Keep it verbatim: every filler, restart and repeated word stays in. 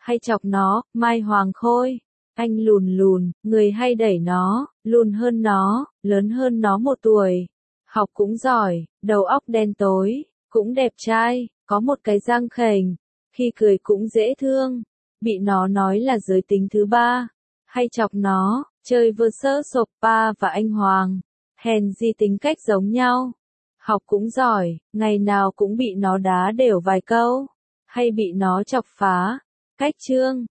hay chọc nó, Mai Hoàng Khôi. Anh lùn lùn, người hay đẩy nó, lùn hơn nó, lớn hơn nó một tuổi. Học cũng giỏi, đầu óc đen tối, cũng đẹp trai, có một cái răng khểnh, khi cười cũng dễ thương. Bị nó nói là giới tính thứ ba, hay chọc nó, chơi vơ sơ sộp pa và anh Hoàng. Hèn gì tính cách giống nhau. Học cũng giỏi, ngày nào cũng bị nó đá đều vài câu, hay bị nó chọc phá. Cách chương